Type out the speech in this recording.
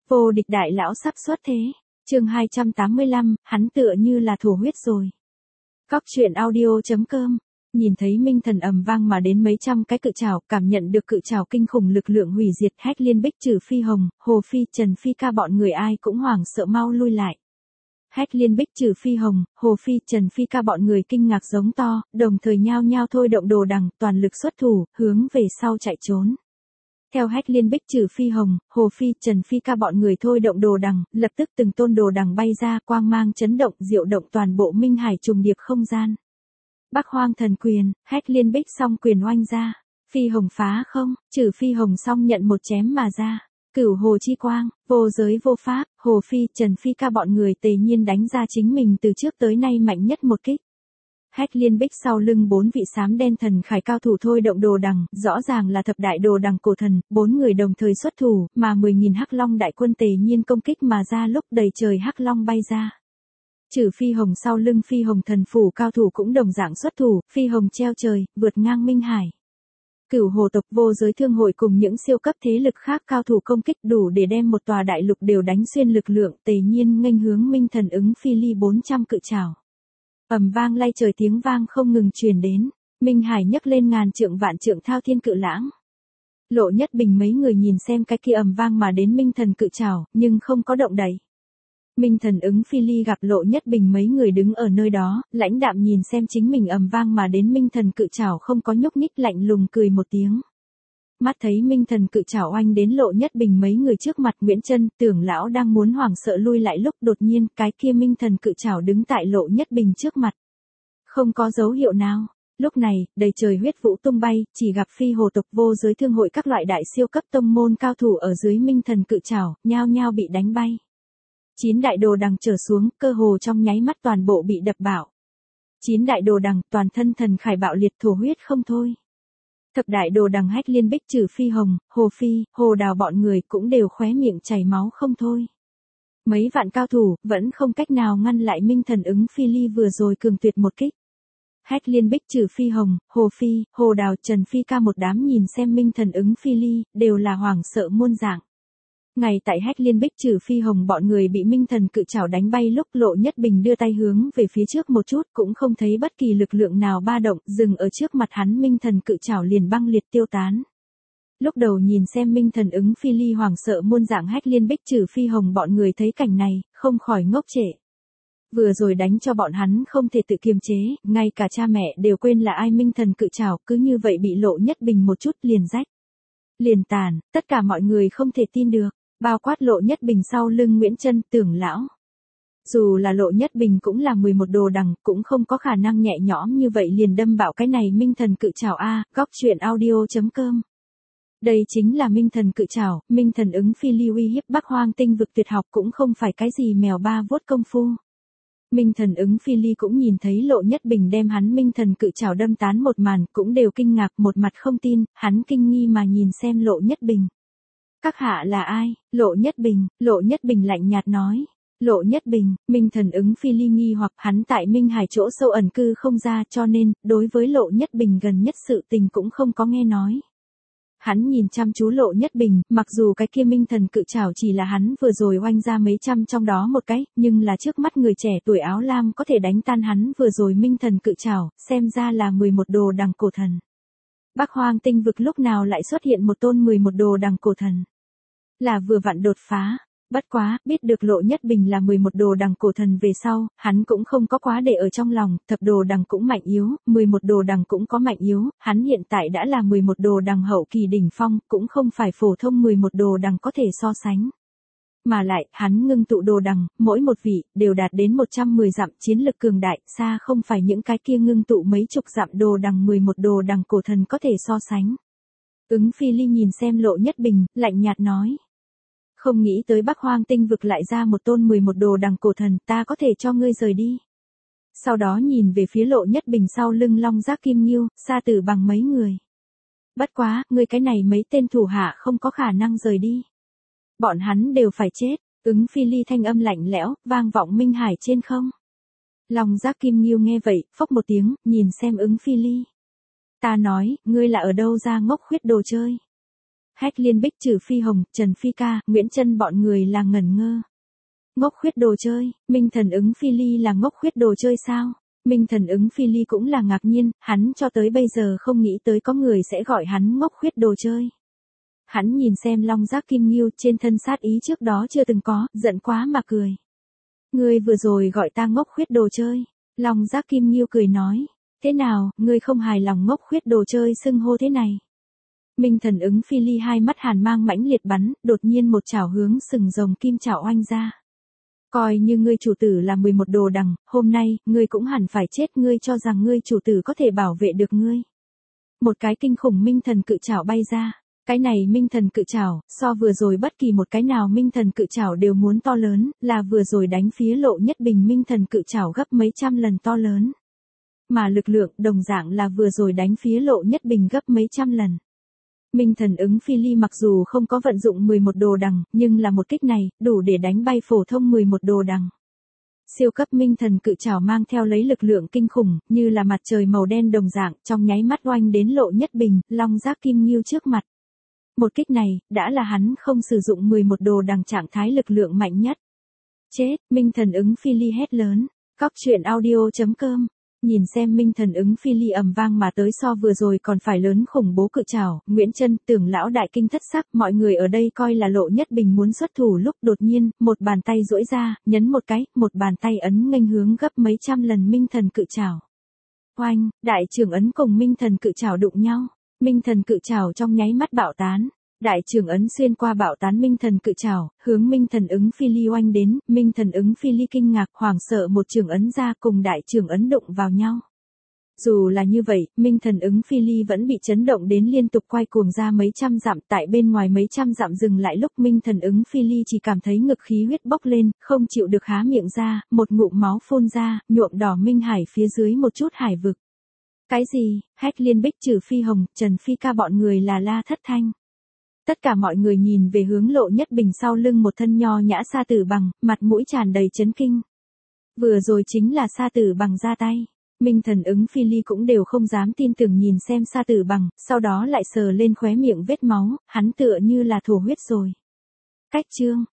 Vô địch đại lão sắp xuất thế. Chương 285, hắn tựa như là thổ huyết rồi. Góc truyện audio.com. Nhìn thấy minh thần ầm vang mà đến mấy trăm cái cự trảo, cảm nhận được cự trảo kinh khủng lực lượng hủy diệt, Hách Liên Bích trừ Phi Hồng, Hồ Phi, Trần Phi Ca bọn người ai cũng hoảng sợ mau lui lại. Hách Liên Bích trừ Phi Hồng, Hồ Phi, Trần Phi Ca bọn người kinh ngạc giống to, đồng thời nhao nhao thôi động đồ đằng, toàn lực xuất thủ, hướng về sau chạy trốn. Theo Hách Liên Bích trừ Phi Hồng, Hồ Phi, Trần Phi Ca bọn người thôi động đồ đằng, lập tức từng tôn đồ đằng bay ra, quang mang chấn động, diệu động toàn bộ minh hải trùng điệp không gian. Bắc Hoang Thần Quyền, Hách Liên Bích song quyền oanh ra, Phi Hồng phá không, trừ Phi Hồng song nhận một chém mà ra. Cửu Hồ Chi Quang, vô giới vô pháp, Hồ Phi, Trần Phi Ca bọn người tề nhiên đánh ra chính mình từ trước tới nay mạnh nhất một kích. Hách Liên Bích sau lưng bốn vị xám đen thần khải cao thủ thôi động đồ đằng, rõ ràng là thập đại đồ đằng cổ thần, bốn người đồng thời xuất thủ, mà 10.000 hắc long đại quân tề nhiên công kích mà ra lúc đầy trời hắc long bay ra. Trừ Phi Hồng sau lưng Phi Hồng thần phủ cao thủ cũng đồng dạng xuất thủ, Phi Hồng treo trời, vượt ngang minh hải. Cửu Hồ tộc vô giới thương hội cùng những siêu cấp thế lực khác cao thủ công kích đủ để đem một tòa đại lục đều đánh xuyên lực lượng, tề nhiên nghênh hướng minh thần ứng phi ly 400 cự trảo. Ầm vang lay trời tiếng vang không ngừng truyền đến, minh hải nhấc lên ngàn trượng vạn trượng thao thiên cự lãng. Lộ Nhất Bình mấy người nhìn xem cái kia ầm vang mà đến minh thần cự trảo, nhưng không có động đậy. Minh thần ứng phi ly gặp Lộ Nhất Bình mấy người đứng ở nơi đó, lãnh đạm nhìn xem chính mình ầm vang mà đến minh thần cự trảo không có nhúc nhích, lạnh lùng cười một tiếng. Mắt thấy minh thần cự trảo oanh đến Lộ Nhất Bình mấy người trước mặt, Nguyễn Chân, Tưởng lão đang muốn hoảng sợ lui lại lúc đột nhiên cái kia minh thần cự trảo đứng tại Lộ Nhất Bình trước mặt. Không có dấu hiệu nào. Lúc này, đầy trời huyết vũ tung bay, chỉ gặp Phi Hồ tộc vô giới thương hội các loại đại siêu cấp tông môn cao thủ ở dưới minh thần cự trảo, nhao nhao bị đánh bay. 9 đại đồ đằng trở xuống, cơ hồ trong nháy mắt toàn bộ bị đập bạo. 9 đại đồ đằng, toàn thân thần khải bạo liệt thổ huyết không thôi. Thập đại đồ đằng Hách Liên Bích trừ Phi Hồng, Hồ Phi, Hồ Đào bọn người cũng đều khóe miệng chảy máu không thôi. Mấy vạn cao thủ, vẫn không cách nào ngăn lại minh thần ứng phi ly vừa rồi cường tuyệt một kích. Hách Liên Bích trừ Phi Hồng, Hồ Phi, Hồ Đào, Trần Phi Ca một đám nhìn xem minh thần ứng phi ly, đều là hoảng sợ muôn dạng. Ngay tại Hách Liên Bích trừ Phi Hồng bọn người bị minh thần cự trảo đánh bay lúc Lộ Nhất Bình đưa tay hướng về phía trước một chút cũng không thấy bất kỳ lực lượng nào ba động, dừng ở trước mặt hắn minh thần cự trảo liền băng liệt tiêu tán. Lúc đầu nhìn xem minh thần ứng phi ly hoảng sợ muôn dạng Hách Liên Bích trừ Phi Hồng bọn người thấy cảnh này, không khỏi ngốc trệ. Vừa rồi đánh cho bọn hắn không thể tự kiềm chế, ngay cả cha mẹ đều quên là ai minh thần cự trảo cứ như vậy bị Lộ Nhất Bình một chút liền rách. Liền tàn, tất cả mọi người không thể tin được. Bao quát Lộ Nhất Bình sau lưng Nguyễn Chân, Tưởng lão. Dù là Lộ Nhất Bình cũng là 11 đồ đằng, cũng không có khả năng nhẹ nhõm như vậy liền đâm bạo cái này minh thần cự trảo a. Góc truyện audio.com. Đây chính là minh thần cự trảo, minh thần ứng phi ly uy hiếp Bắc Hoang tinh vực tuyệt học cũng không phải cái gì mèo ba vuốt công phu. Minh thần ứng phi ly cũng nhìn thấy Lộ Nhất Bình đem hắn minh thần cự trảo đâm tán một màn, cũng đều kinh ngạc, một mặt không tin, hắn kinh nghi mà nhìn xem Lộ Nhất Bình. Các hạ là ai? Lộ Nhất Bình lạnh nhạt nói. Lộ Nhất Bình, minh thần ứng phi ly nghi hoặc hắn tại minh hải chỗ sâu ẩn cư không ra cho nên, đối với Lộ Nhất Bình gần nhất sự tình cũng không có nghe nói. Hắn nhìn chăm chú Lộ Nhất Bình, mặc dù cái kia minh thần cự trảo chỉ là hắn vừa rồi oanh ra mấy trăm trong đó một cái, nhưng là trước mắt người trẻ tuổi áo lam có thể đánh tan hắn vừa rồi minh thần cự trảo, xem ra là 11 đồ đằng cổ thần. Bắc Hoang tinh vực lúc nào lại xuất hiện một tôn 11 đồ đằng cổ thần. Là vừa vặn đột phá. Bất quá, biết được Lộ Nhất Bình là 11 đồ đằng cổ thần về sau, hắn cũng không có quá để ở trong lòng, thập đồ đằng cũng mạnh yếu, 11 đồ đằng cũng có mạnh yếu, hắn hiện tại đã là 11 đồ đằng hậu kỳ đỉnh phong, cũng không phải phổ thông 11 đồ đằng có thể so sánh. Mà lại, hắn ngưng tụ đồ đằng, mỗi một vị, đều đạt đến 110 dặm chiến lực cường đại, xa không phải những cái kia ngưng tụ mấy chục dặm đồ đằng 11 đồ đằng cổ thần có thể so sánh. Ứng phi ly nhìn xem Lộ Nhất Bình, lạnh nhạt nói. Không nghĩ tới Bắc Hoang tinh vực lại ra một tôn 11 đồ đằng cổ thần, ta có thể cho ngươi rời đi. Sau đó nhìn về phía Lộ Nhất Bình sau lưng Long Giác Kim Nghiêu, Sa Tử Bằng mấy người. Bất quá, ngươi cái này mấy tên thủ hạ không có khả năng rời đi. Bọn hắn đều phải chết. Ứng phi ly thanh âm lạnh lẽo, vang vọng minh hải trên không. Long Giác Kim Nghiêu nghe vậy, phốc một tiếng, nhìn xem ứng phi ly. Ta nói, ngươi là ở đâu ra ngốc khuyết đồ chơi. Hách Liên Bích, Trừ Phi Hồng, Trần Phi Ca, Nguyễn Trân bọn người là ngẩn ngơ. Ngốc khuyết đồ chơi, Minh Thần ứng Phi Ly là ngốc khuyết đồ chơi sao? Minh Thần ứng Phi Ly cũng là ngạc nhiên, hắn cho tới bây giờ không nghĩ tới có người sẽ gọi hắn ngốc khuyết đồ chơi. Hắn nhìn xem Long Giác Kim Ngưu trên thân sát ý trước đó chưa từng có, giận quá mà cười. Ngươi vừa rồi gọi ta ngốc khuyết đồ chơi. Long Giác Kim Ngưu cười nói. Thế nào, ngươi không hài lòng ngốc khuyết đồ chơi xưng hô thế này? Minh Thần ứng Phi Ly hai mắt hàn mang mãnh liệt bắn, đột nhiên một chảo hướng sừng rồng kim chảo oanh ra. Coi như ngươi chủ tử là 11 đồ đằng, hôm nay, ngươi cũng hẳn phải chết, ngươi cho rằng ngươi chủ tử có thể bảo vệ được ngươi. Một cái kinh khủng minh thần cự chảo bay ra. Cái này minh thần cự chảo, so vừa rồi bất kỳ một cái nào minh thần cự chảo đều muốn to lớn, là vừa rồi đánh phía Lộ Nhất Bình minh thần cự chảo gấp mấy trăm lần to lớn. Mà lực lượng đồng dạng là vừa rồi đánh phía Lộ Nhất Bình gấp mấy trăm lần. Minh Thần ứng Phi Ly mặc dù không có vận dụng 11 đồ đằng, nhưng là một kích này, đủ để đánh bay phổ thông 11 đồ đằng. Siêu cấp minh thần cự trảo mang theo lấy lực lượng kinh khủng, như là mặt trời màu đen đồng dạng, trong nháy mắt oanh đến Lộ Nhất Bình, Long Giác Kim Ngưu trước mặt. Một kích này, đã là hắn không sử dụng 11 đồ đằng trạng thái lực lượng mạnh nhất. Chết, Minh Thần ứng Phi Ly hét lớn. Cóc truyện audio.com. Nhìn xem Minh Thần ứng Phi Ly ầm vang mà tới so vừa rồi còn phải lớn khủng bố cự trảo, Nguyễn Trân, Tưởng lão đại kinh thất sắc, mọi người ở đây coi là Lộ Nhất Bình muốn xuất thủ lúc đột nhiên, một bàn tay duỗi ra, nhấn một cái, một bàn tay ấn nghênh hướng gấp mấy trăm lần Minh Thần cự trảo. Oanh, đại trưởng ấn cùng Minh Thần cự trảo đụng nhau, Minh Thần cự trảo trong nháy mắt bạo tán. Đại trưởng ấn xuyên qua bạo tán Minh Thần cự trảo, hướng Minh Thần ứng Phi Ly oanh đến, Minh Thần ứng Phi Ly kinh ngạc, hoảng sợ một trưởng ấn ra cùng đại trưởng ấn đụng vào nhau. Dù là như vậy, Minh Thần ứng Phi Ly vẫn bị chấn động đến liên tục quay cuồng ra mấy trăm dặm, tại bên ngoài mấy trăm dặm dừng lại lúc Minh Thần ứng Phi Ly chỉ cảm thấy ngực khí huyết bốc lên, không chịu được há miệng ra, một ngụm máu phun ra, nhuộm đỏ Minh Hải phía dưới một chút hải vực. Cái gì? Hách Liên Bích, Trừ Phi Hồng, Trần Phi Ca bọn người là la thất thanh. Tất cả mọi người nhìn về hướng Lộ Nhất Bình sau lưng một thân nho nhã Sa Tử Bằng, mặt mũi tràn đầy chấn kinh. Vừa rồi chính là Sa Tử Bằng ra tay. Minh Thần ứng Phi Ly cũng đều không dám tin tưởng nhìn xem Sa Tử Bằng, sau đó lại sờ lên khóe miệng vết máu, hắn tựa như là thổ huyết rồi. Cách chương.